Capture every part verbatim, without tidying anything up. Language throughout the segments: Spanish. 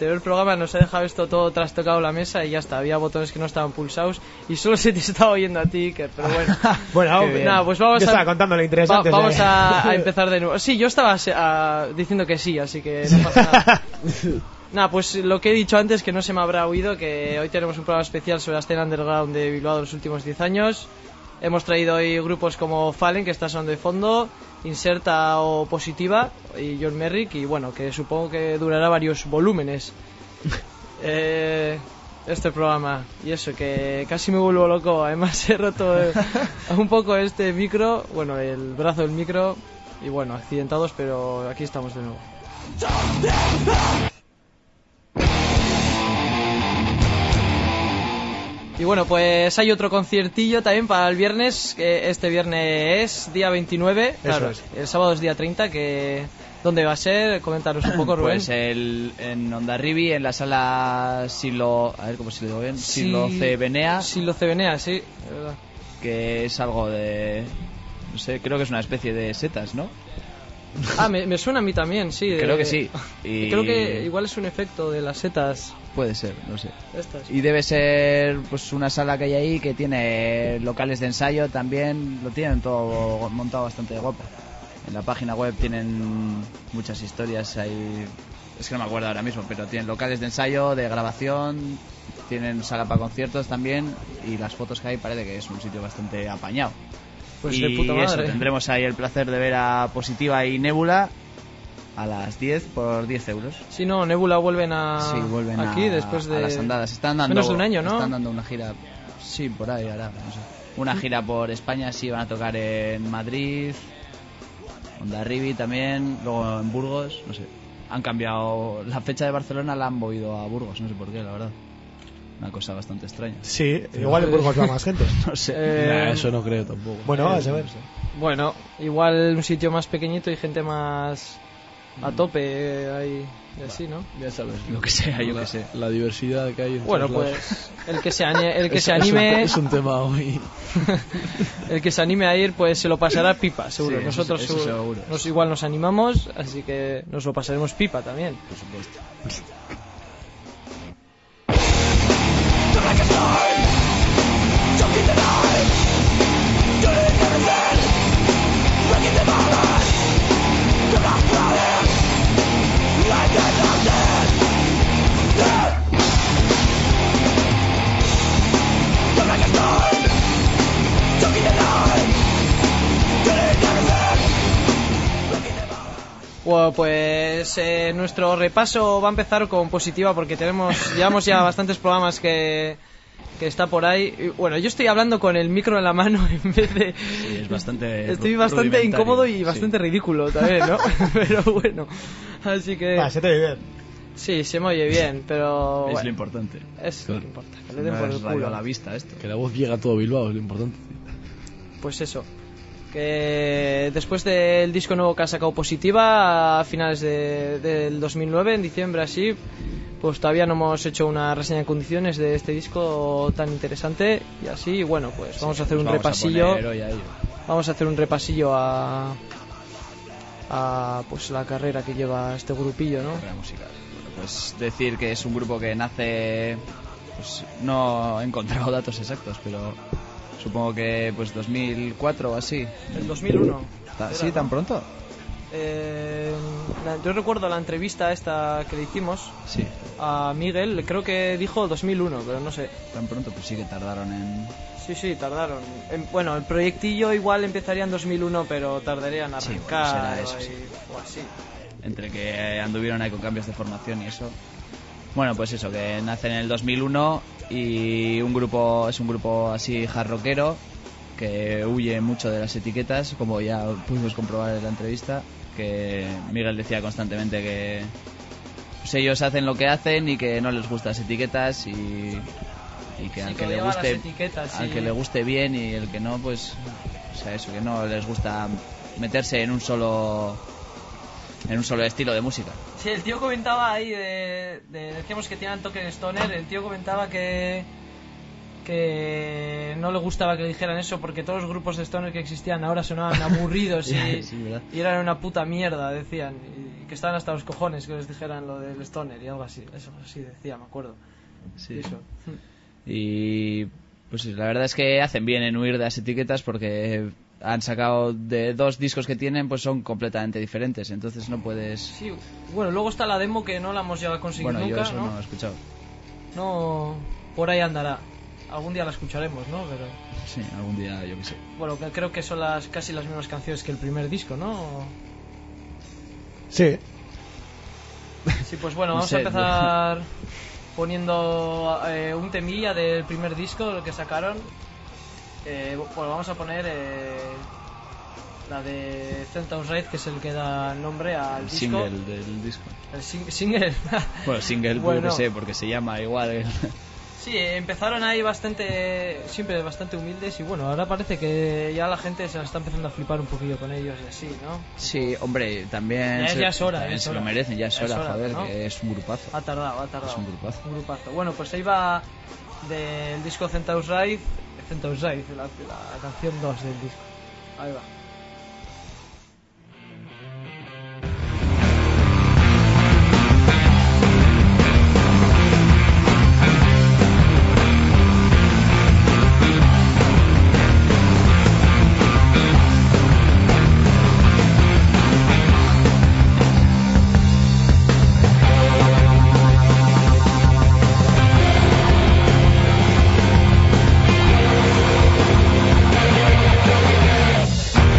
anterior programa nos ha dejado esto todo trastocado la mesa y ya está, había botones que no estaban pulsados y solo se te estaba oyendo a ti, Iker, pero bueno. Bueno, nada, pues vamos yo a... estaba contando lo interesante. Va, vamos ¿eh? a, a empezar de nuevo. Sí, yo estaba a, diciendo que sí, así que no pasa nada. Nada, pues lo que he dicho antes, que no se me habrá oído, que hoy tenemos un programa especial sobre la escena underground de Bilbao de los últimos diez años. Hemos traído hoy grupos como Fallen, que está sonando de fondo, Inserta o Positiva, y John Merrick, y bueno, que supongo que durará varios volúmenes eh, este programa. Y eso, que casi me vuelvo loco, además he roto eh, un poco este micro, bueno, el brazo del micro, y bueno, accidentados, pero aquí estamos de nuevo. Y bueno, pues hay otro conciertillo también para el viernes, que este viernes es día veintinueve, claro, es. El sábado es día treinta, que ¿dónde va a ser? Coméntanos un poco, Rubén. Pues el, en Hondarribia, en la sala Silo, a ver cómo se lo digo bien, Silo C. Benea. Silo C. Benea, sí, es verdad. Que es algo de, no sé, creo que es una especie de setas, ¿no? Ah, me, me suena a mí también, sí. Creo de, que sí. Y creo que igual es un efecto de las setas. Puede ser, no sé. Estas. Y debe ser pues una sala que hay ahí que tiene locales de ensayo también, lo tienen todo montado bastante guapo. En la página web tienen muchas historias ahí, es que no me acuerdo ahora mismo, pero tienen locales de ensayo, de grabación, tienen sala para conciertos también, y las fotos que hay parece que es un sitio bastante apañado. Pues y de puta madre. eso, tendremos ahí el placer de ver a Positiva y Nebula a las diez por diez euros. Sí, no, Nebula vuelven a Sí, vuelven aquí a, después de a las andadas. Están dando, menos de un año, ¿no? Están dando una gira, sí, por ahí ahora, no sé. Una gira por España, sí, van a tocar en Madrid, Hondarribia también, luego en Burgos, no sé. Han cambiado la fecha de Barcelona, la han movido a Burgos, no sé por qué, la verdad. Una cosa bastante extraña. Sí, igual en Burgos va más gente. No sé. Eh, Nah, eso no creo tampoco. Bueno, a saber. Bueno, igual un sitio más pequeñito y gente más a tope eh, ahí y así, ¿no? Ya sabes, Lo que sea, yo la, que sé. La diversidad que hay en Bueno, todos pues lados. el que se ani- el que Es- se es un- anime es un tema muy... el que se anime a ir pues se lo pasará pipa, seguro. Sí, eso- Nosotros eso seguro- seguro. nos igual nos animamos, así que nos lo pasaremos pipa también. Por supuesto. Bueno, pues eh, nuestro repaso va a empezar con Positiva porque tenemos llevamos ya bastantes programas que, que está por ahí. Y, bueno, yo estoy hablando con el micro en la mano en vez de... Sí, es bastante Estoy bastante rudimentario, incómodo y sí. bastante ridículo también, ¿no? Pero bueno, así que... Va, se te oye bien. Sí, se me oye bien, pero... Es bueno, lo importante. es Claro. lo que importa, que le den No por es el radio culo. a la vista esto. Que la voz llega a todo Bilbao, es lo importante. Pues eso, que después del disco nuevo que ha sacado Positiva a finales de, del dos mil nueve, en diciembre así, pues todavía no hemos hecho una reseña en condiciones de este disco tan interesante y así, bueno, pues vamos Sí, a hacer nos un vamos a repasillo, poner hoy a ello. vamos a hacer un repasillo a, a pues la carrera que lleva este grupillo, ¿no? Carrera musical. Bueno, pues decir que es un grupo que nace, pues no he encontrado datos exactos, pero supongo que pues dos mil cuatro o así. El dos mil uno. Ta- Era, ¿Sí, ¿no? tan pronto? Eh, la- yo recuerdo la entrevista esta que le hicimos Sí, a Miguel, creo que dijo dos mil uno, pero no sé. tan pronto, pues sí que tardaron en... Sí, sí, tardaron. En- bueno, el proyectillo igual empezaría en dos mil uno, pero tardarían en Sí, bueno, arrancar será eso, o, sí. o así. entre que anduvieron ahí con cambios de formación y eso. Bueno, pues eso, que nace en el dos mil uno y un grupo es un grupo así hard rockero que huye mucho de las etiquetas, como ya pudimos comprobar en la entrevista, que Miguel decía constantemente que pues ellos hacen lo que hacen y que no les gustan las etiquetas y, y que Sí, al que que le odiaban las guste etiquetas, al sí. que le guste bien y el que no, pues o sea, eso, que no les gusta meterse en un solo en un solo estilo de música. Sí, el tío comentaba ahí de, de decíamos que tenían toque de stoner, el tío comentaba que que no le gustaba que dijeran eso porque todos los grupos de stoner que existían ahora sonaban aburridos y, Sí, ¿verdad? y eran una puta mierda, decían, y que estaban hasta los cojones que les dijeran lo del stoner y algo así, eso así decía, me acuerdo. Sí. Eso. Y pues sí, la verdad es que hacen bien en huir de las etiquetas porque han sacado de dos discos que tienen, pues son completamente diferentes, entonces no puedes... Sí, bueno, luego está la demo que no la hemos llegado a conseguir Bueno, yo nunca, eso ¿no? no lo he escuchado. No, por ahí andará. Algún día la escucharemos, ¿no? Pero Sí, algún día yo qué sé. bueno, que creo que son las casi las mismas canciones que el primer disco, ¿no? Sí. Sí, pues bueno, No vamos sé, a empezar poniendo eh, un temilla del primer disco, el que sacaron. Eh, bueno, vamos a poner eh, la de Centaur's Ride, que es el que da nombre al El disco. single del disco. El sing- single. Bueno, single, Bueno. yo qué sé, porque se llama igual. el- Sí, empezaron ahí bastante, siempre bastante humildes y bueno, ahora parece que ya la gente se la está empezando a flipar un poquillo con ellos y así, ¿no? Sí, hombre, también, Ya- se, ya es hora, también ya es se hora. lo merecen, ya es Ya es hora, hora, joder, ¿no? que es un grupazo. Ha tardado, ha tardado. Es un grupazo. Un grupazo. Bueno, pues ahí va del disco Centaur's Ride, Centaur's Ride, la, la canción dos del disco. Ahí va. Thank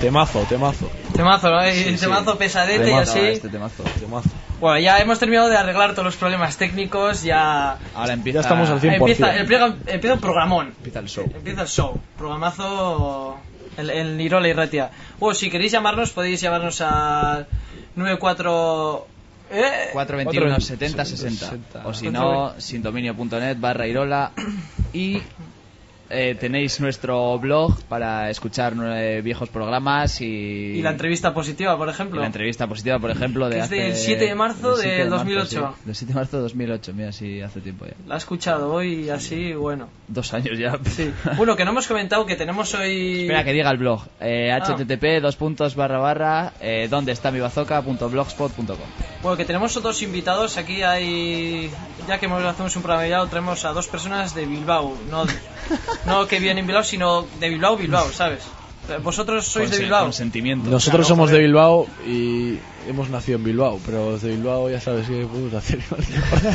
Temazo, temazo. Temazo, ¿no? Y Sí, sí. temazo pesadete Temazo, y así. Este temazo. Temazo. Bueno, ya hemos terminado de arreglar todos los problemas técnicos, ya... Ahora empieza, Ya estamos al cien por ciento. Empieza, empieza, empieza un programón. empieza el show. Empieza el show. Programazo... El, el Nirola y Ratia. Bueno, si queréis llamarnos, podéis llamarnos al noventa y cuatro... ¿Eh? cuatro veintiuno setenta sesenta. O si no, sindominio.net barra Irola. Y eh, tenéis nuestro blog para escuchar eh, viejos programas y... Y la entrevista positiva, por ejemplo. y la entrevista positiva, por ejemplo, de Que es hace... del siete de marzo del siete del de marzo, dos mil ocho. sí. Del siete de marzo de dos mil ocho, mira, sí, hace tiempo ya. La he escuchado hoy y así, bueno. Dos años ya. Sí. Bueno, que no hemos comentado que tenemos hoy... Espera, que diga el blog. Eh, Ah. http dos puntos barra barra eh, donde está mi bazooka punto blogspot punto com. Bueno, que tenemos otros invitados. Aquí hay... Ya que hemos- hacemos un programa ya, traemos a dos personas de Bilbao. No, no que viven en Bilbao, sino de Bilbao, Bilbao, ¿sabes? Vosotros sois de Con se- Bilbao. Con sentimiento. Nosotros Claro, somos joder. de Bilbao y hemos nacido en Bilbao, pero desde Bilbao ya sabes que podemos hacer igual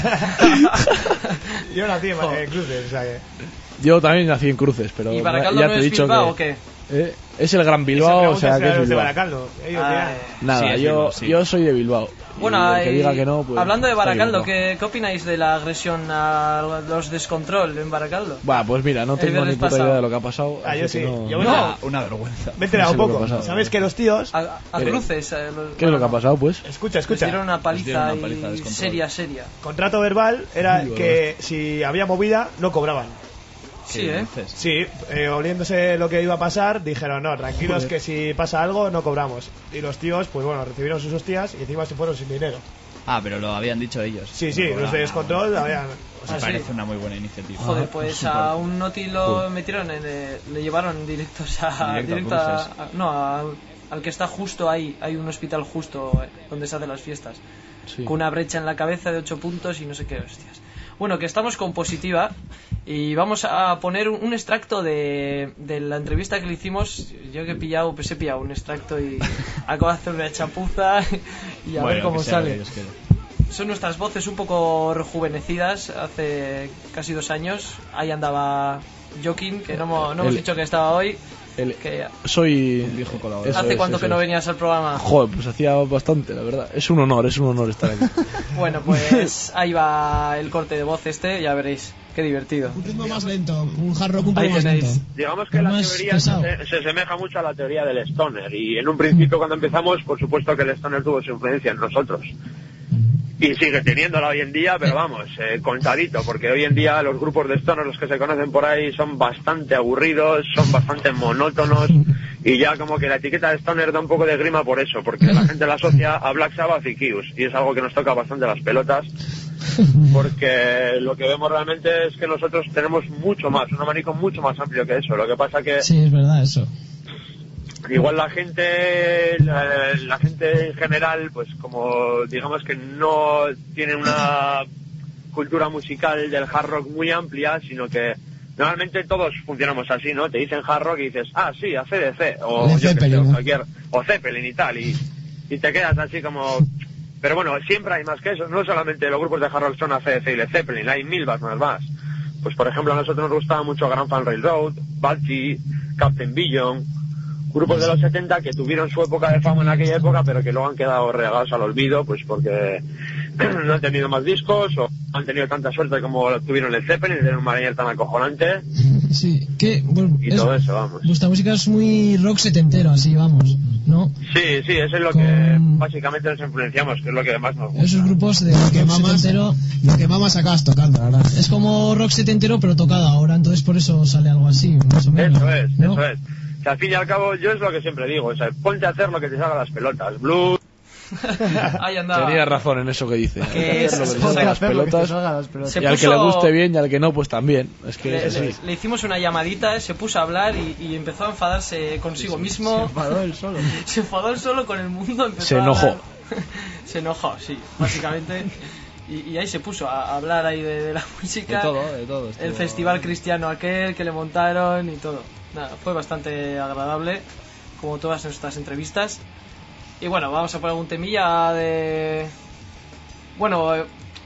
que Yo nací en eh, Cruces, o sea que... Yo también nací en Cruces, pero ¿Y Baracaldo ya no te he es dicho Bilbao que o qué? eh, es el Gran Esa Bilbao, o pregunta sea será que es los de Bilbao. Baracaldo. Ellos Ah, dirán. eh. Nada, Sí, es yo, Bilbao, sí. yo soy de Bilbao. Y Bueno, el que hay- diga que no, pues hablando de está Baracaldo, equivocado. ¿qué, ¿qué opináis de la agresión a los descontrol en Baracaldo? Bah, pues mira, no El tengo ni viernes puta pasado. idea de lo que ha pasado. Ah, así yo que sí. no- Yo no. no. Una, una vergüenza. Me he enterado No sé lo un que poco. ha pasado. ¿Sabes que los tíos... A, a Mire. cruces. eh, los- ¿Qué es lo que ha pasado, pues? Escucha, Les escucha. dieron una Les dieron paliza, una paliza de y descontrol. seria, seria. Contrato verbal era Uy, que si había movida, no cobraban. Sí, ¿Qué ¿eh? dices? Sí, eh, oliéndose lo que iba a pasar, dijeron, no, tranquilos que si pasa algo, no cobramos. Y los tíos, pues bueno, recibieron sus hostias y encima se fueron sin dinero. Ah, pero lo habían dicho ellos. Sí, No sí, cobraban los de nada. descontrol habían... O sea, Ah, sí. parece una muy buena iniciativa. Joder, Ah, pues súper. a un Noti lo Cool. metieron, en, eh, le llevaron directos a, Directo a directo a- Cruces. a- no, a- al que está justo ahí, hay un hospital justo eh, donde se hacen las fiestas, Sí. con una brecha en la cabeza de ocho puntos y no sé qué hostias. Bueno, que estamos con Positiva y vamos a poner un, un extracto de, de la entrevista que le hicimos. Yo que he pillado, pues he pillado un extracto y acabo de hacer una chapuza y a ver Bueno, cómo que sea lo que sale. Dios quiera. Son nuestras voces un poco rejuvenecidas. Hace casi dos años ahí andaba Joaquín, que no, hemos- no hemos El- dicho que estaba hoy. El- Que Soy... Un viejo colaborador. Eso ¿Hace es, cuánto eso que no es. venías al programa? Joder, pues hacía bastante, la verdad. Es un honor, es un honor estar aquí. Bueno, pues ahí va el corte de voz este, ya veréis. Qué divertido. Un ritmo más lento, un hard rock un poco Ahí más tenéis. lento. Digamos que Pero la más teoría pesado. se, se asemeja mucho a la teoría del stoner y en un principio cuando empezamos por supuesto que el stoner tuvo su influencia en nosotros y sigue teniéndola hoy en día, pero vamos, eh, contadito, porque hoy en día los grupos de stoner, los que se conocen por ahí, son bastante aburridos, son bastante monótonos y ya como que la etiqueta de stoner da un poco de grima por eso, porque la gente la asocia a Black Sabbath y Kiss y es algo que nos toca bastante las pelotas porque lo que vemos realmente es que nosotros tenemos mucho más, un abanico mucho más amplio que eso. Lo que pasa que Sí, es verdad eso. igual la gente, la, la gente en general, pues como digamos que no tiene una cultura musical del hard rock muy amplia, sino que normalmente todos funcionamos así, ¿no? Te dicen hard rock y dices, ah, sí, a C D C, o Led yo qué sé, Zeppelin, o ¿no? cualquier, o Zeppelin y tal, y, y te quedas así como... Pero bueno, siempre hay más que eso, no solamente los grupos de hard rock son A C D C y Led Zeppelin, hay mil más más. Pues por ejemplo a nosotros nos gustaba mucho Grand Fan Railroad, Balchi, Captain Billion, grupos de los setenta que tuvieron su época de fama en aquella época, pero que luego han quedado regados al olvido, pues porque no han tenido más discos o han tenido tanta suerte como tuvieron Led Zeppelin, de tener un manager tan acojonante Sí, que bueno, y es- todo eso, vamos. vuestra música es muy rock setentero, así vamos, ¿no? Sí, sí, eso es lo que Con- básicamente nos influenciamos, que es lo que más nos gusta. Esos grupos de Lo rock que mamas, setentero lo que mamas acabas tocando, la verdad. es como rock setentero pero tocado ahora, entonces por eso sale algo así, más o menos. Eso es, ¿no? eso es. O sea, al fin y al cabo, yo es lo que siempre digo, o sea, ponte a hacer lo que te salga las pelotas. Blues, Ahí andaba. Tenía razón en eso que dice. Que es- Lo que le es- salga las hacer lo que te pelotas. salga las pelotas. Se Y al que puso- le guste bien y al que no, pues también. Es que Le, es así. le- le hicimos una llamadita, eh, se puso a hablar y, y empezó a enfadarse consigo mismo. Se enfadó él solo. Se enfadó él solo con el mundo. Empezó Se a enojó. hablar- se enojó, sí, básicamente. Y, y ahí se puso a, a hablar ahí de, de la De música. todo, de todo. estuvo- El festival cristiano aquel que le montaron y todo. Nada, fue bastante agradable, como todas nuestras entrevistas. Y bueno, vamos a poner algún temilla de... Bueno, eh,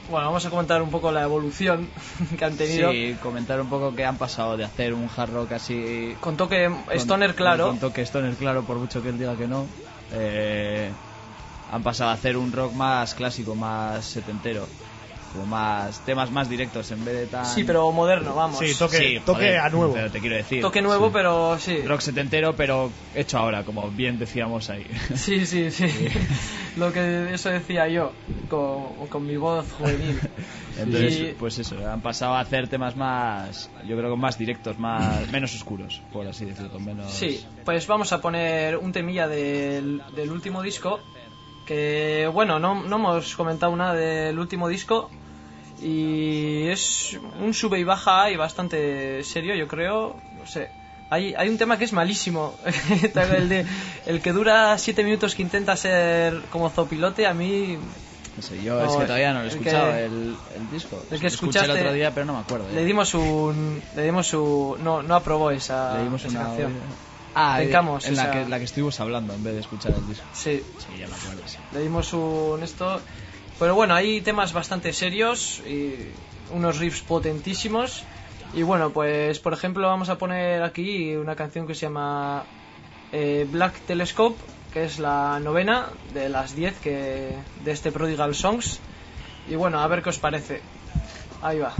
Bueno, vamos a comentar un poco la evolución que han tenido. Sí, comentar un poco que han pasado de hacer un hard rock así... Con toque con, stoner claro. Con toque stoner claro, por mucho que él diga que no. Eh, han pasado a hacer un rock más clásico, más setentero. Como más temas más directos en vez de tan... Sí, pero moderno, vamos. Sí, toque, Sí, toque joder, a nuevo. Pero te quiero decir. Toque nuevo, sí. pero sí. Rock setentero, pero hecho ahora, como bien decíamos ahí. Sí, sí, sí. Lo que eso decía yo, con, con mi voz juvenil. Entonces, Y- pues eso, han pasado a hacer temas más, yo creo que más directos, más menos oscuros, por así decirlo, menos... Sí, pues vamos a poner un temilla del, del último disco. Que bueno, no, no hemos comentado nada del último disco. Y es un sube y baja y bastante serio, yo creo. No sé. Hay, hay un tema que es malísimo. el, de, el que dura siete minutos, que intenta ser como zopilote. A mí No sé, yo No, es que todavía no lo he el escuchado, que- el, el disco. el que Lo escuché escuchaste- el otro día, pero no me acuerdo. le ¿eh? dimos un. Le dimos un. No, no aprobó esa, Le dimos esa una... canción. Ah, Brincamos, en la esa- que, la que estuvimos hablando en vez de escuchar el disco. Sí, Sí, ya me acuerdo, sí. le dimos un esto. Pero bueno, hay temas bastante serios y unos riffs potentísimos. Y bueno, pues por ejemplo vamos a poner aquí una canción que se llama eh, Black Telescope, que es la novena de las diez que de este Prodigal Songs. Y bueno, a ver qué os parece. Ahí va.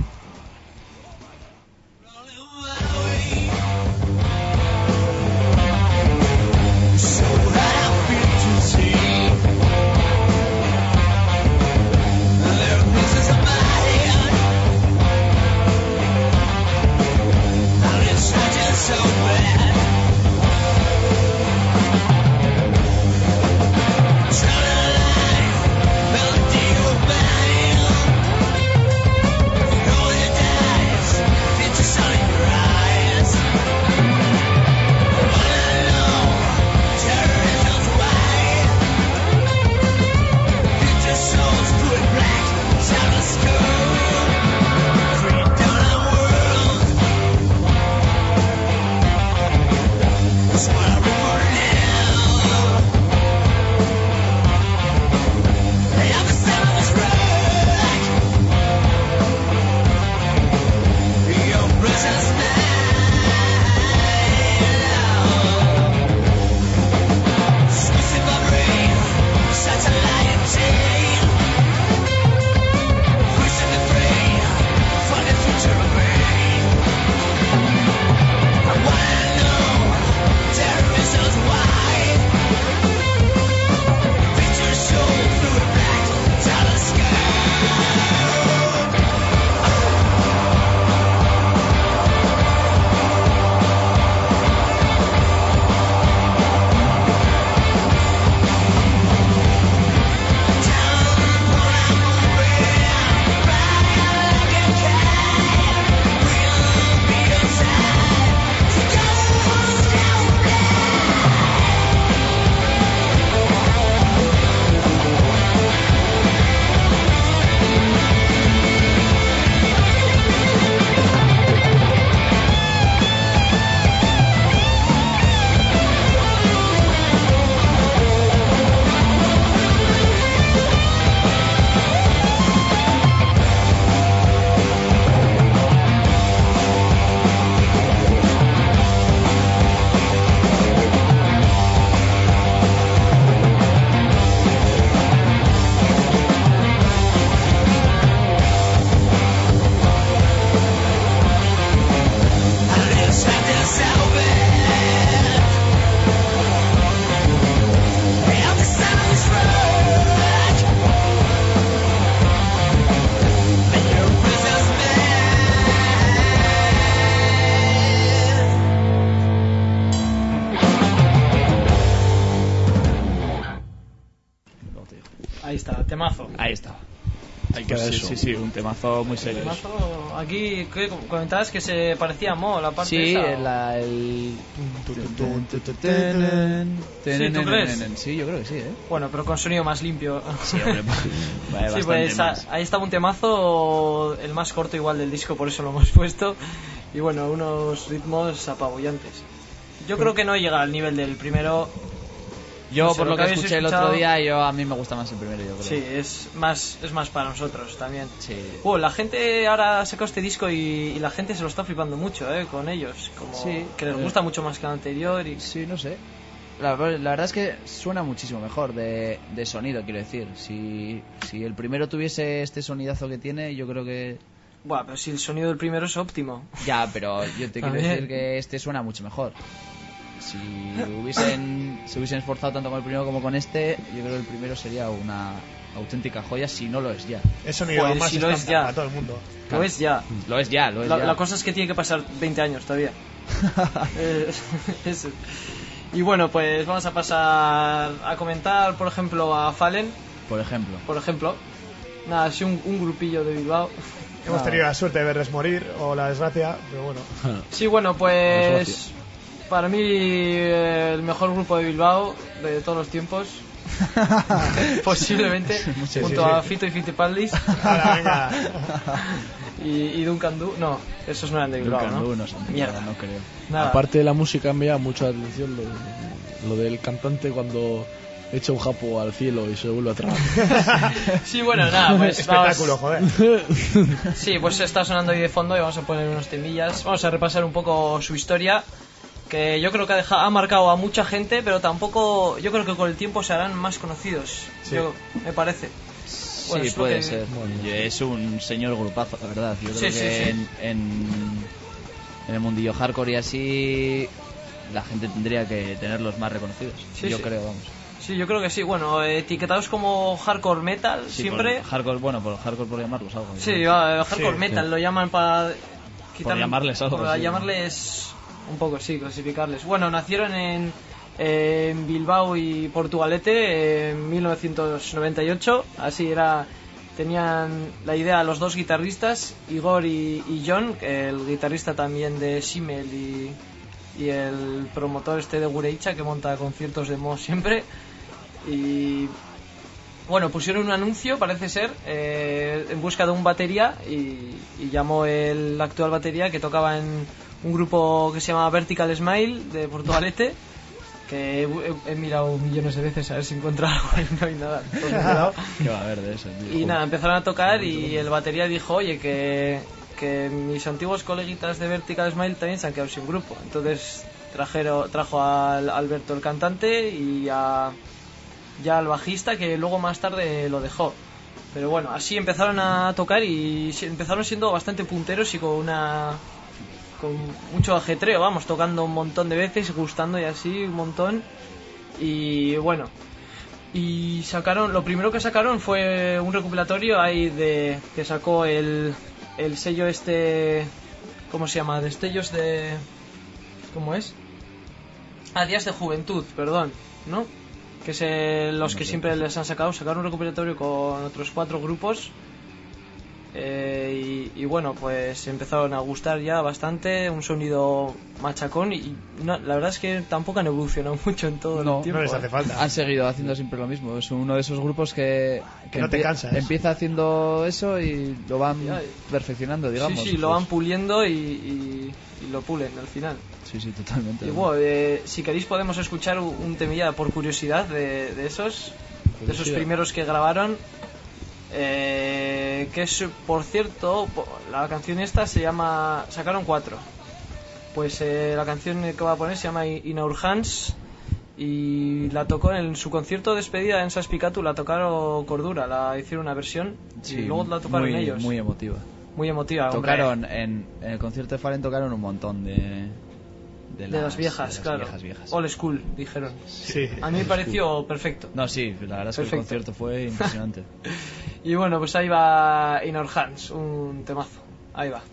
Ahí está, temazo. Ahí está. Hay que Pues sí, eso. sí, sí, un temazo muy serio. Temazo. Aquí, ¿qué comentabas? Que se parecía a Mo, la parte Sí, esa. el... la- el... Sí, ¿tú crees? Sí, yo creo que sí, ¿eh? Bueno, pero con sonido más limpio. Sí, hombre. Vale, Sí, bastante pues a- más. ahí está un temazo, el más corto igual del disco, por eso lo hemos puesto. Y bueno, unos ritmos apabullantes. Yo creo que no llega al nivel del primero. Yo, No sé, por lo que, habéis escuché escuchado- el otro día, yo a mí me gusta más el primero, yo creo. Sí, es más, es más para nosotros también. Sí. Uh, la gente ahora ha sacado este disco y, y la gente se lo está flipando mucho, ¿eh? Con ellos. Como Sí. que les gusta mucho más que el anterior. Y... Sí, no sé. La, la verdad es que suena muchísimo mejor de, de sonido, quiero decir. Si, si el primero tuviese este sonidazo que tiene, yo creo que... Buah, pero si el sonido del primero es óptimo. Ya, pero yo te quiero También. decir que este suena mucho mejor. Si hubiesen, se hubiesen esforzado tanto con el primero como con este, yo creo que el primero sería una auténtica joya, si no lo es ya. Es sonido Pues más si lo es estándar ya. para todo el mundo. Lo es ya. Lo es ya, lo es La, ya. la cosa es que tiene que pasar veinte años todavía. Eh, eso. Y bueno, pues vamos a pasar a comentar, por ejemplo, a Fallen. Por ejemplo. Por ejemplo. Nada, así un, un grupillo de Bilbao. Hemos Nada. tenido la suerte de verles morir o la desgracia, pero bueno. Sí, bueno, pues Desgracia. para mí eh, el mejor grupo de Bilbao de todos los tiempos. Posiblemente, Sí, junto sí, a sí. Fito y Fitipaldis Ahora, venga. y, y Duncan Du. No, esos no eran de Bilbao, Duncan ¿no? Du no son de Mierda. Bilbao, no creo. Nada. Aparte de la música me llama mucho la atención lo, lo del cantante cuando echa un japo al cielo y se vuelve a tragar. Sí, bueno, nada, pues Espectáculo, vamos- joder. Sí, pues está sonando ahí de fondo y vamos a poner unos temillas. Vamos a repasar un poco su historia, que yo creo que ha, dejado, ha marcado a mucha gente, pero tampoco, yo creo que con el tiempo se harán más conocidos. Sí. Yo, me parece. Bueno, Sí, es lo puede que- ser. Y es un señor grupazo, la verdad. Yo creo Sí, que sí, sí. En, en, en el mundillo hardcore y así, la gente tendría que tenerlos más reconocidos. Sí, yo sí. creo, vamos. Sí, yo creo que sí. Bueno, etiquetados como hardcore metal, Sí, siempre. por hardcore, bueno, por hardcore por llamarlos algo. Sí, ¿no? va, hardcore Sí, metal sí. lo llaman para quitar- llamarles algo, para sí. llamarles un poco, sí, clasificarles. Bueno, nacieron en, en Bilbao y Portugalete en mil novecientos noventa y ocho. Así era, tenían la idea los dos guitarristas, Igor y, y John, el guitarrista también de Simmel y, y el promotor este de Gureicha que monta conciertos de Mo siempre. Y bueno, pusieron un anuncio, parece ser, eh, en busca de un batería y, y llamó el actual batería que tocaba en un grupo que se llama Vertical Smile de Portugalete, que he, he mirado millones de veces a ver si encuentro algo y no hay nada. Todo cerrado. ¿Qué va a haber de eso, tío? Y nada, empezaron a tocar y el batería dijo, oye, que, que mis antiguos coleguitas de Vertical Smile también se han quedado sin grupo. Entonces trajeron, trajo a Alberto el cantante y a, ya al bajista, que luego más tarde lo dejó. Pero bueno, así empezaron a tocar y si- empezaron siendo bastante punteros y con una con mucho ajetreo, vamos, tocando un montón de veces, gustando y así un montón. Y bueno, y sacaron, lo primero que sacaron fue un recopilatorio ahí de que sacó el, el sello este, ¿cómo se llama? Destellos de, ¿cómo es? Ah, Días de Juventud, perdón, ¿no? Que es eh, los que siempre les han sacado, sacaron un recopilatorio con otros cuatro grupos. Eh, y, y bueno, pues empezaron a gustar ya bastante, un sonido machacón y no, la verdad es que tampoco han evolucionado mucho en todo No, el tiempo. No les hace ¿eh? falta. Han seguido haciendo siempre lo mismo. Es uno de esos grupos que, Que no te empie- cansas. empieza haciendo eso y lo van Ya, perfeccionando, digamos. Sí, sí, lo Pues, van puliendo y, y- y lo pulen al final. Sí, sí, totalmente. Y bueno, eh, si queréis podemos escuchar un, un temilla por curiosidad de, de esos, de esos Curiosidad. primeros que grabaron. Eh, que es, por cierto, po- la canción esta se llama, sacaron cuatro. Pues eh, la canción que voy a poner se llama In Our Hands y la tocó en su concierto de despedida en Saspicatu, la tocaron Cordura, la hicieron una versión Sí, y luego la tocaron muy, ellos. Muy emotiva. Muy emotiva. hombre. Tocaron en, en el concierto de Fallen tocaron un montón de de, De las viejas, de las claro. viejas, viejas. Old school, dijeron. Sí. A mí me pareció perfecto. No, sí, la verdad es que Perfecto. el concierto fue impresionante. Y bueno, pues ahí va In Our Hands, un temazo. Ahí va.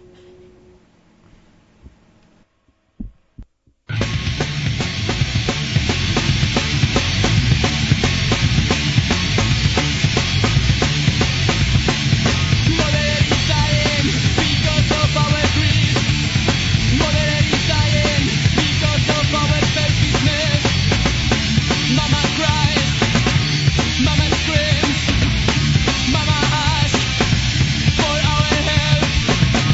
Mama cries, mama screams, mama asks for our help.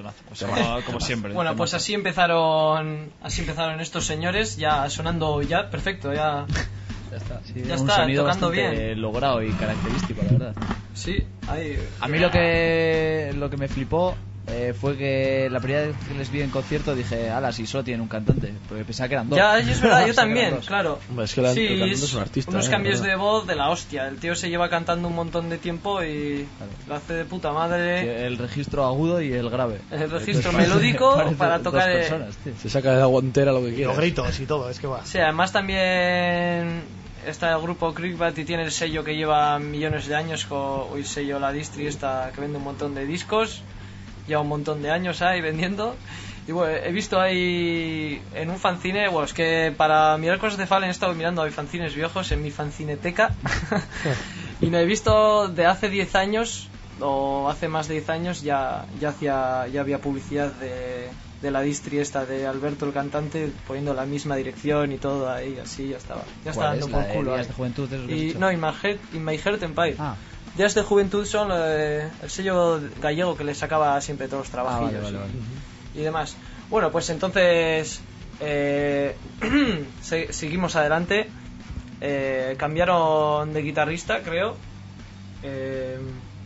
temazo. Pues como, como siempre. Bueno, pues así empezaron así empezaron estos señores, ya sonando ya perfecto, ya Ya está, sí, ya un está, sonido tocando bastante bien. logrado y característico, la verdad. Sí, ahí. A mí lo que lo que me flipó eh, fue que la primera vez que les vi en concierto dije, ala, si solo tienen un cantante, porque pensaba que eran dos. Ya, es verdad, yo Pensaba que eran también, dos. claro. Hombre, es que la- Sí, el cantante es es un artista, unos eh, cambios verdad. de voz de la hostia. El tío se lleva cantando un montón de tiempo y Claro. lo hace de puta madre. El registro agudo y el grave. El registro Parece- melódico parece para dos tocar. eh, personas, tío. Se saca de la guantera lo que Y quiera. los gritos y todo, es que va. Sí, además también está el grupo Crickbat y tiene el sello que lleva millones de años, con el sello La Distri esta que vende un montón de discos, lleva un montón de años ahí vendiendo. Y bueno, he visto ahí en un fanzine, bueno, es que para mirar cosas de Fallen he estado mirando hay fanzines viejos en mi fanzineteca y no he visto de hace diez años o hace más de diez años ya ya hacía ya había publicidad de, de la distri esta de Alberto el cantante poniendo la misma dirección y todo ahí, así ya estaba ya estaba ¿Cuál dando es? por ¿La de culo Días ahí. de Juventud? ¿Eso que has Y, dicho? no, in my, heart, in my Heart Empire. Ah, Días de Juventud son eh, el sello gallego que le sacaba siempre todos los ah, trabajillos vale, vale, vale. y demás. Bueno, pues entonces eh, se- seguimos adelante. Eh, cambiaron de guitarrista, creo. Eh,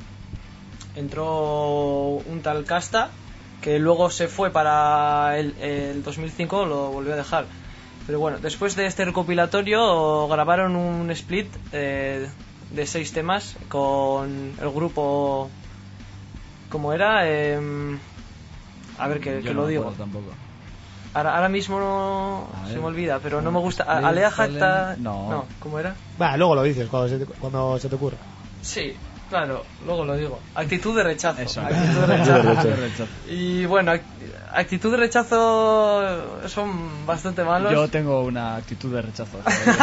entró un tal Casta que luego se fue para el, el dos mil cinco, lo volvió a dejar. Pero bueno, después de este recopilatorio grabaron un split eh, de seis temas con el grupo. ¿Cómo era? Eh, a ver, que, Yo que no lo me digo. acuerdo tampoco. Ahora, ahora mismo no A se ver. me olvida, pero no me gusta. A- Led Alea Zeppelin, Jacta. no. ¿Cómo era? Va, luego lo dices cuando se te, cuando se te ocurra. Sí, claro, luego lo digo. Actitud de rechazo. Eso. Actitud de rechazo. Y bueno, act- actitud de rechazo son bastante malos. Yo tengo una actitud de rechazo.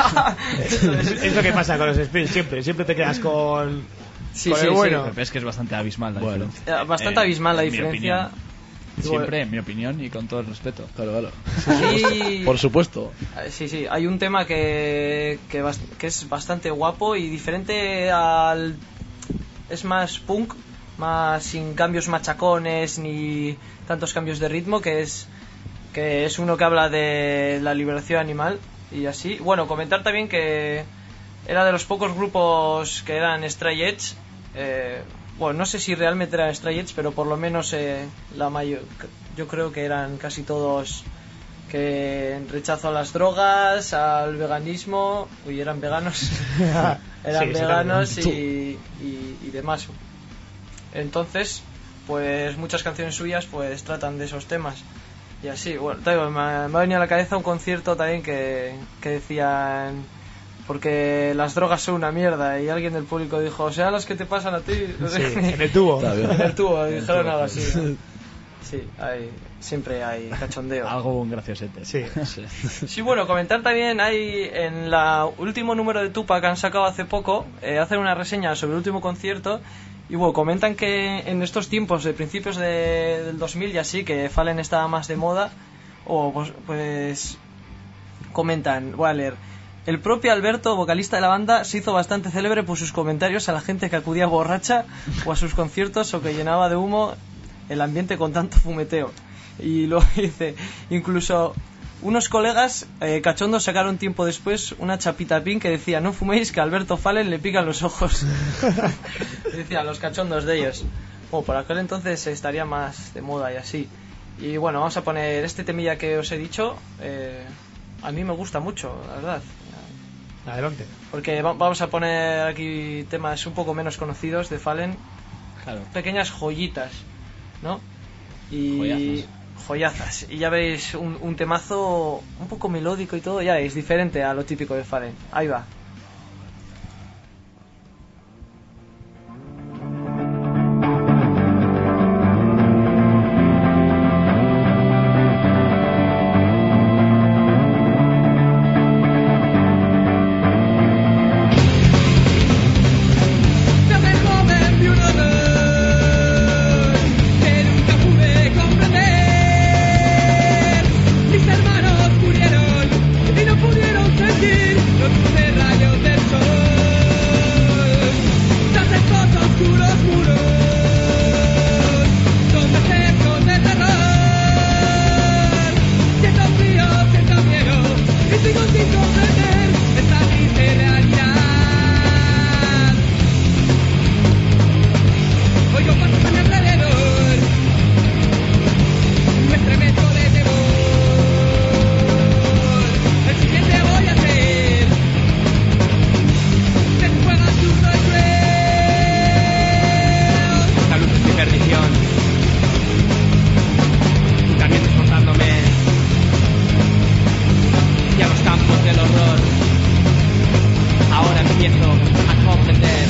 Eso Es, es. es lo que pasa con los spins, siempre. Siempre te quedas con. Sí, con sí, el sí. bueno. Pero es que es bastante abismal la Bueno. diferencia. Eh, Bastante Eh, abismal la en mi diferencia. opinión. Siempre, en mi opinión, y con todo el respeto. Claro, claro. Y- Por supuesto. Eh, Sí, sí, hay un tema que, que, bas- que es bastante guapo y diferente al... Es más punk, más sin cambios machacones ni tantos cambios de ritmo, que es que es uno que habla de la liberación animal y así. Bueno, comentar también que era de los pocos grupos que eran Stray Edge. Eh, bueno, no sé si realmente eran Stray Edge, pero por lo menos eh, la mayor, yo creo que eran casi todos que en rechazo a las drogas, al veganismo, uy, eran veganos, eran Sí, eso veganos también. y, y, y demás. Entonces, pues muchas canciones suyas pues tratan de esos temas. Y así, bueno, te digo, me, ha- me ha venido a la cabeza un concierto también que, que decían porque las drogas son una mierda y alguien del público dijo, o sea, las que te pasan a ti. Sí, en el tubo. Está bien. En el tubo, dijeron tubo, algo así. ¿no? Sí, hay, siempre hay cachondeo. Algo un graciosete. Sí. Sí, bueno, comentar también, hay en la último número de Tupac que han sacado hace poco, eh, hacen una reseña sobre el último concierto y bueno, comentan que en estos tiempos de principios de- del dos mil y así, que Fallen estaba más de moda, o pues, pues comentan, voy a leer. El propio Alberto, vocalista de la banda, se hizo bastante célebre por sus comentarios a la gente que acudía borracha o a sus conciertos o que llenaba de humo el ambiente con tanto fumeteo. Y luego dice, incluso unos colegas eh, cachondos sacaron tiempo después una chapita pin que decía, no fuméis que a Alberto Fallen le pican los ojos. Decían los cachondos de ellos. Bueno, por aquel entonces estaría más de moda y así. Y bueno, vamos a poner este temilla que os he dicho. eh, a mí me gusta mucho, la verdad. Adelante. Porque va- vamos a poner aquí temas un poco menos conocidos de Fallen. Claro. Pequeñas joyitas, ¿no? Y Joyazas. joyazas. Y ya veis un, un temazo un poco melódico y todo, ya es diferente a lo típico de Fallen. Ahí va. Desde joven vi un horror que nunca pude comprender. Mis hermanos murieron y no pudieron sentir, no pude sin comprender esta triste realidad. Oigo pasos a mi alrededor, me estremezco de temor. El siguiente voy a ser de tu juego absurdo y cruel. Esta luz es mi perdición, y también desmontándome y a los campos del horror. Ahora empiezo a comprender.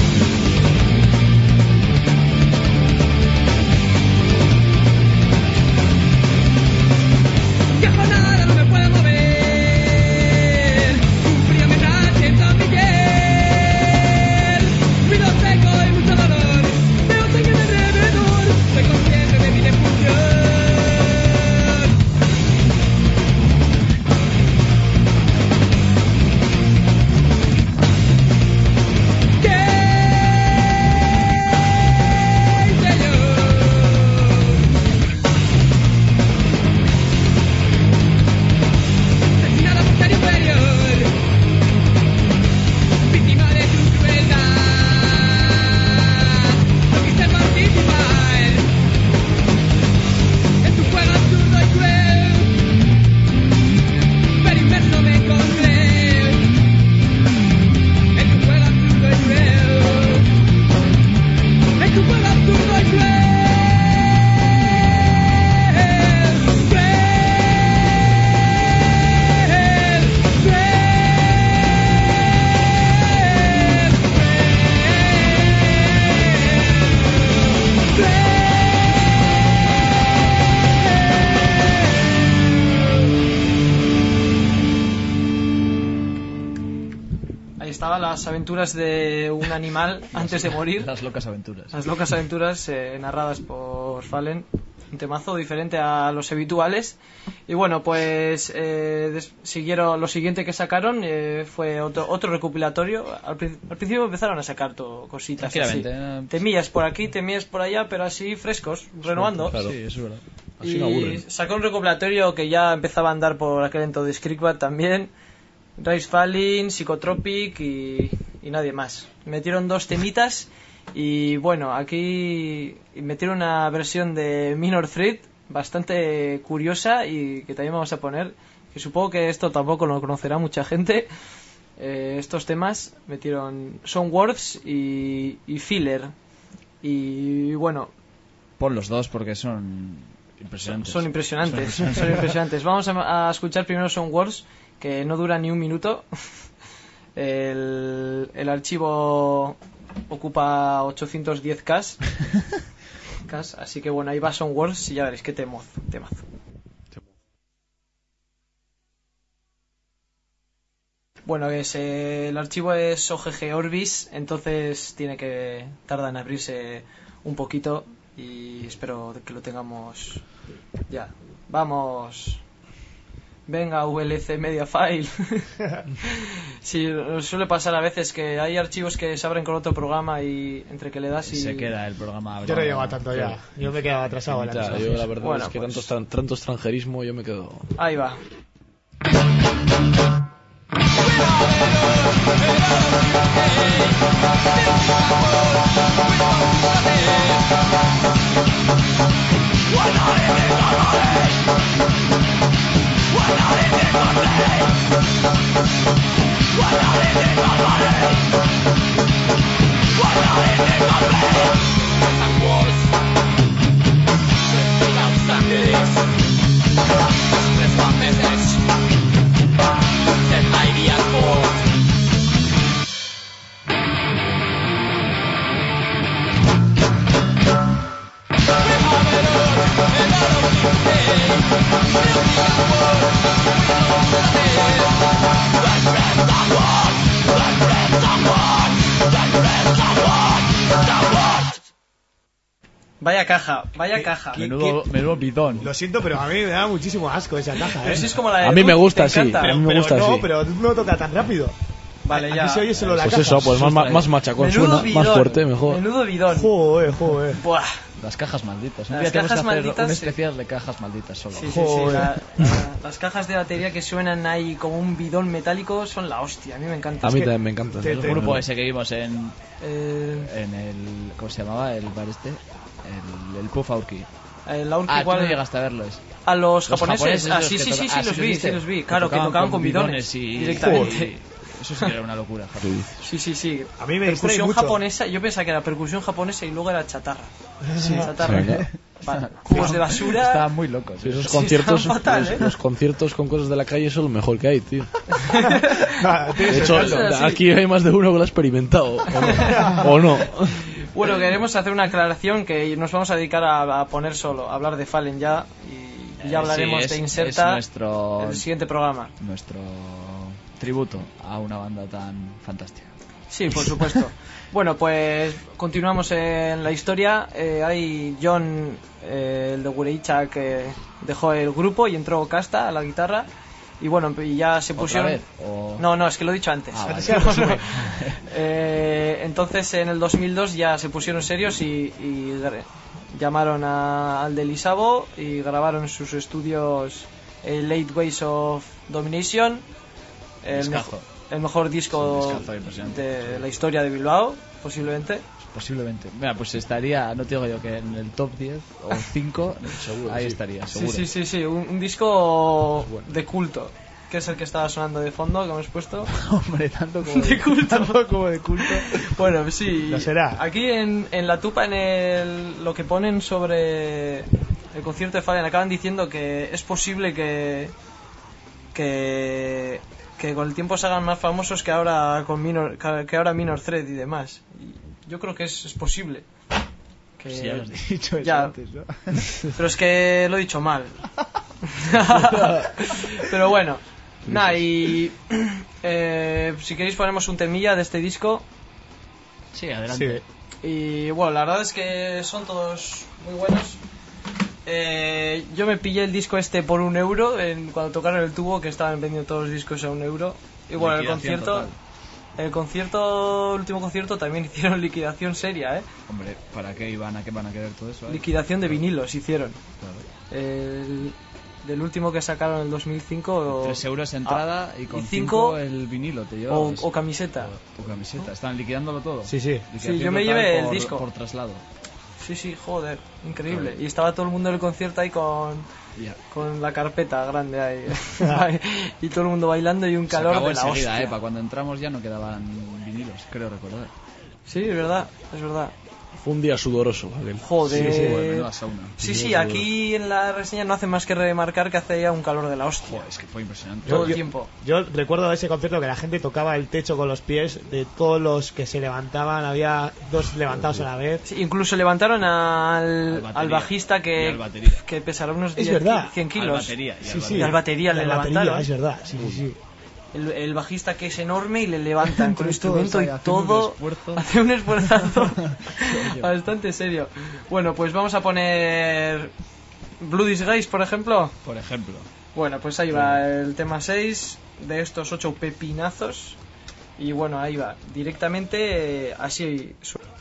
Que nada no me puede mover, un frío me da siento mi piel, ruido seco y mucho dolor, veo sangre alrededor, soy consciente de mi defunción. ¿Qué hice yo? Asesinada por ser inferior, víctima de tu crueldad. No quise participar en tu juego absurdo y cruel, pero inmerso me encontré en tu juego absurdo y cruel, en tu juego absurdo y cruel. Ahí estaban las aventuras de un animal antes de morir. Las locas aventuras. Las locas aventuras eh, narradas por Fallen. Un temazo diferente a los habituales. Y bueno, pues eh, des- siguieron, lo siguiente que sacaron eh, fue otro otro recopilatorio. Al, pri- al principio empezaron a sacar to- cositas así. Tranquilamente, eh. Temillas por aquí, temillas por allá, pero así frescos, renovando. Claro. Sí, eso es verdad. Así no Y aburren. sacó un recopilatorio que ya empezaba a andar por aquel entonces Skrikbat también, Rise Falling, Psychotropic y, y nadie más. Metieron dos temitas y bueno, aquí metieron una versión de Minor Threat bastante curiosa y que también vamos a poner, que supongo que esto tampoco lo conocerá mucha gente. Eh, estos temas metieron Soundwords y, y Filler. Y bueno, Pon los dos porque son impresionantes. son impresionantes, Son son impresionantes. Vamos a, a escuchar primero Soundwords, que no dura ni un minuto. El, el archivo ocupa ochocientos diez K. K, así que bueno, ahí va Soundwords y ya veréis qué temazo, temazo. Bueno, es, eh, el archivo es O G G Orbis, entonces tiene que tardar en abrirse un poquito y espero que lo tengamos ya. Vamos. Venga, V L C Media File. Sí, nos suele pasar a veces que hay archivos que se abren con otro programa y entre que le das y... Se queda el programa. Yo no llego a tanto ya. Yo me he quedado atrasado en la Ya, cosa. yo la verdad Bueno, es que pues- tanto, estran- tanto extranjerismo yo me quedo. Ahí va. Vaya caja, vaya caja. Menudo, menudo bidón. Lo siento, pero a mí me da muchísimo asco esa caja, Pero ¿eh? si es como la de A mí me Doom, gusta, te sí. encanta. A mí me Pero gusta no, así. pero no toca tan rápido. Vale, Aquí ya. se oye solo la Pues caja. eso, pues más, más machacón Menudo suena, bidón, más fuerte, mejor. Menudo bidón. Joder, joder. Buah, Las cajas malditas. Un Las día tenemos cajas que hacer malditas, un sí. especial de cajas malditas solo. Sí, sí, sí, la- la- las cajas de batería que suenan ahí como un bidón metálico son la hostia, a mí me encanta. A Es mí que, también me encanta. te- El te- grupo ese que vimos en, eh, en el... ¿Cómo se llamaba? El bar este. El, el Puff Aurki. el Aurki Ah, tú igual no llegaste a verlos. a los, Los japoneses. japoneses, Ah, los sí, que sí, toca- sí, sí, ah, los ¿sí vi, viste? sí los vi. Claro, que tocaban con bidones y directamente. y- eso sí que era una locura. joder. Sí, sí, sí. A mí me distrae percusión mucho. japonesa, yo pensaba que era percusión japonesa y luego era chatarra. Sí. Chatarra. Sí, ¿verdad? Pa- cubos de basura. Estaban muy locos. Sí, esos Sí, conciertos, están fatal, los, ¿eh? los conciertos con cosas de la calle son lo mejor que hay, tío. Ah, tienes De hecho, el caso. sí. aquí hay más de uno que lo ha experimentado. ¿O no? ¿O no? Bueno, queremos hacer una aclaración que nos vamos a dedicar a, a poner solo, a hablar de Fallen ya y ya Eh, hablaremos sí, es- de Inserta es nuestro- en el siguiente programa. Nuestro tributo a una banda tan fantástica. Sí, por supuesto. Bueno, pues continuamos en la historia. Eh, hay John, eh, el de Gureicha, que dejó el grupo y entró Casta a la guitarra. Y bueno, y ya se ¿Otra pusieron... vez? ¿O- No, no, es que lo he dicho antes. Ah, vale. Sí, resumen. Eh, entonces en el dos mil dos ya se pusieron serios y, y gra- llamaron a, al de Lisabo y grabaron en sus estudios eh, Late Ways of Domination, el, Discazo. mejo- el mejor disco Es un discazo impresionante. de la historia de Bilbao, posiblemente. Posiblemente. Mira, pues estaría, no te digo yo que en el top diez o cinco, seguro, ahí estaría, Sí, seguro. sí, sí, sí, un, un disco de culto, que es el que estaba sonando de fondo, que hemos puesto. Hombre, tanto como De culto. como de culto. Bueno, sí. Lo será. Aquí en, en la tupa, en el, lo que ponen sobre el concierto de Fallen, acaban diciendo que es posible que, que que con el tiempo se hagan más famosos que ahora con Minor, que ahora Minor Threat y demás. Y yo creo que es, es posible. Que, Sí, ya lo has dicho eso ya. antes, ¿no? Pero es que lo he dicho mal. Pero bueno, nada, y eh, si queréis ponemos un temilla de este disco. Sí, adelante. Sí. Y bueno, la verdad es que son todos muy buenos. Eh, yo me pillé el disco este por un euro en, cuando tocaron el tubo, que estaban vendiendo todos los discos a un euro. Y bueno, el Liquidación concierto, total. el concierto, el último concierto también hicieron liquidación seria, ¿eh? Hombre, ¿para qué iban a qué van a querer todo eso? eh? Liquidación de vinilos hicieron. Claro. El, del último que sacaron en el dos mil cinco. O, Tres euros entrada ah, y con y cinco cinco el vinilo te o, llevabas. o camiseta. O camiseta. Están liquidándolo todo. Sí, sí. Liquidación Sí, yo me total llevé el por- disco. Por traslado. Sí, sí, joder, increíble. Claro. Y estaba todo el mundo en el concierto ahí con, Ya. con la carpeta grande ahí. Y todo el mundo bailando y un Se calor acabó de la enseguida, hostia. eh. Para cuando entramos ya no quedaban vinilos, creo recordar. Sí, es verdad, es verdad. Fue un día sudoroso aquel. Joder. Sí, sí, bueno, menuda sauna. Sí, sí, aquí en la reseña no hace más que remarcar que hacía un calor de la hostia. Joder, es que fue impresionante. Todo Yo- el tiempo. Yo recuerdo de ese concierto que la gente tocaba el techo con los pies, de todos los que se levantaban, había dos levantados a la vez. Sí, incluso levantaron al, Al batería. al bajista Y que, al batería. que pesará unos Es diez, verdad. cien kilos. Al batería. Y Sí, al sí. Y al batería le La batería, levantaron. es verdad, sí, sí, sí. El, el bajista que es enorme y le levantan con Entre instrumento todos y ahí haciendo todo. un esfuerzo. Hace un esfuerzazo bastante serio. Bueno, pues vamos a poner Blue Disguise, por ejemplo. Por ejemplo. Bueno, pues ahí va el tema seis de estos ocho pepinazos. Y bueno, ahí va. Directamente eh, así suena.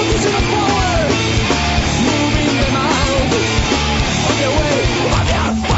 Moving them out of your way, of your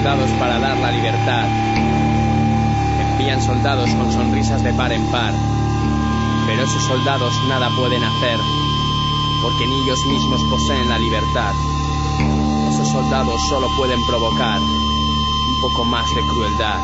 soldados para dar la libertad. Envían soldados con sonrisas de par en par. Pero esos soldados nada pueden hacer, porque ni ellos mismos poseen la libertad. Esos soldados solo pueden provocar un poco más de crueldad.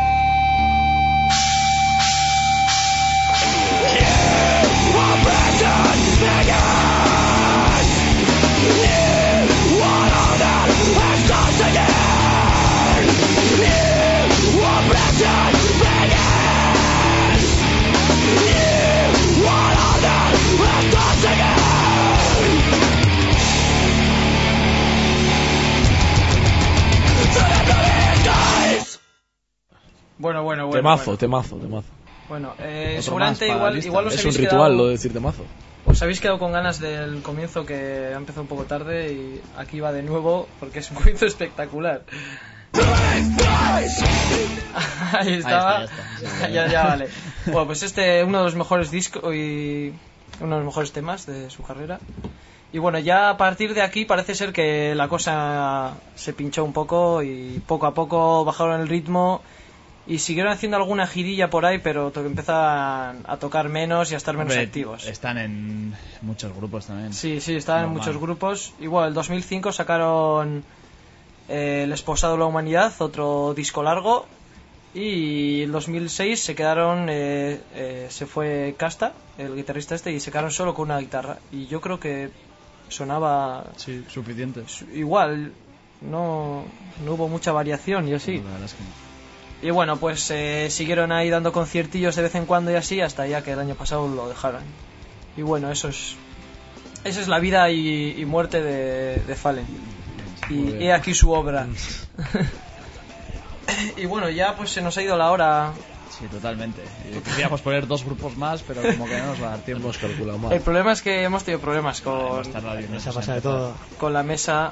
Bueno, bueno, bueno. Temazo, bueno. temazo, temazo. Bueno, eh, Otro seguramente más para igual, la lista. igual os Es un habéis ritual quedado, lo de decir temazo. os habéis quedado con ganas del comienzo, que ha empezado un poco tarde, y aquí va de nuevo porque es un comienzo espectacular. Ahí estaba. Ahí está, ya está. ya, ya, vale. Bueno, pues este uno de los mejores discos y uno de los mejores temas de su carrera. Y bueno, ya a partir de aquí parece ser que la cosa se pinchó un poco y poco a poco bajaron el ritmo y siguieron haciendo alguna girilla por ahí, pero to- empezaban a tocar menos y a estar menos Hombre, activos. Están en muchos grupos también. Sí, sí, estaban en Normal. muchos grupos. Igual, en dos mil cinco sacaron eh, El Esposado de la Humanidad, otro disco largo. Y en dos mil seis se quedaron, eh, eh, se fue Casta, el guitarrista este, y se quedaron solo con una guitarra. Y yo creo que sonaba Sí, suficiente. su- igual, no, no hubo mucha variación y así. La verdad es que no. Y bueno, pues eh, siguieron ahí dando conciertillos de vez en cuando y así, hasta ya que el año pasado lo dejaron. Y bueno, eso es, esa es la vida y, y muerte de, de Fallen. Muy Y bien. he aquí su obra. Y bueno, ya pues se nos ha ido la hora. Sí, totalmente. Eh, Queríamos poner dos grupos más, pero como que no nos va a dar tiempo. Hemos calculado mal. El problema es que hemos tenido problemas con, Hemos tardado diez Se ha minutos pasado de en todo. con la mesa.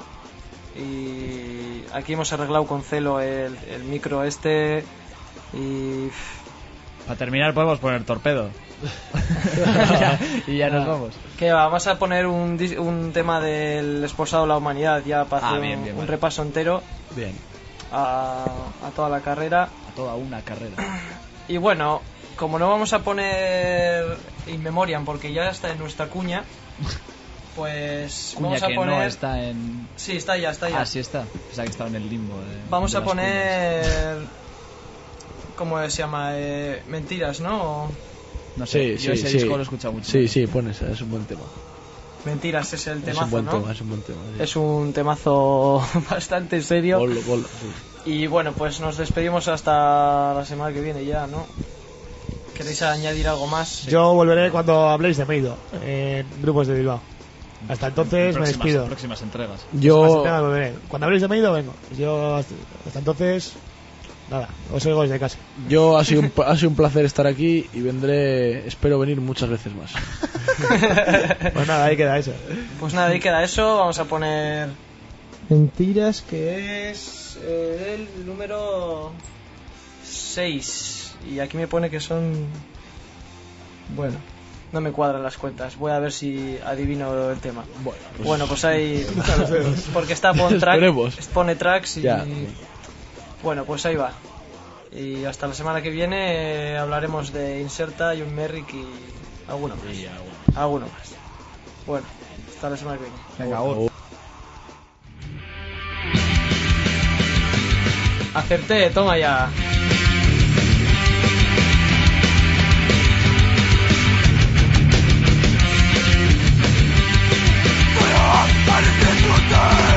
Y aquí hemos arreglado con celo el, el micro este. Y empezar. Para terminar podemos poner Torpedo. y ya, y ya nos vamos. que va, vamos a poner un, dis- un tema del Esposado de la Humanidad ya para Ah, hacer bien, un, bien, un vale. repaso entero Bien. a, a toda la carrera. A toda una carrera. Y bueno, como no vamos a poner In Memoriam porque ya está en nuestra cuña, pues Cuña vamos a que poner... no está en... Sí, está ya, está ya. Ah, sí está. O sea que estaba en el limbo. de- Vamos de a las poner... ¿Cómo se llama? Eh, mentiras, ¿no? O- cuñas. No sé, Sí, yo sí, ese sí. disco lo he escuchado mucho. Sí, sí, pones, es un buen tema. Mentiras es el Es temazo, un buen ¿no? tema, es un buen tema. sí. Es un temazo bastante serio. Ponlo, ponlo, sí. Y bueno, pues nos despedimos hasta la semana que viene ya, ¿no? ¿Queréis añadir algo más? Yo volveré cuando habléis de Meido, en grupos de Bilbao. Hasta entonces me Próximas- despido. Próximas entregas. Yo... Yo, Cuando habléis de Meido, vengo. Yo hasta, hasta entonces, nada, os oigo desde casa. yo ha sido, un, ha sido un placer estar aquí y vendré, espero venir muchas veces más. Pues nada, ahí queda eso. Pues nada, ahí queda eso. Vamos a poner Mentiras, que es eh, el número seis. Y aquí me pone que son... Bueno, no me cuadran las cuentas. Voy a ver si adivino el tema. Bueno, pues, Bueno, pues ahí... Porque está pon track, Esperemos. pone tracks y... Ya. Bueno, pues ahí va. Y hasta la semana que viene eh, hablaremos de Inserta, John Merrick y alguno más. Y alguno. Alguno más. Bueno, hasta la semana que viene. Venga, agur. Acerté, toma ya. Parece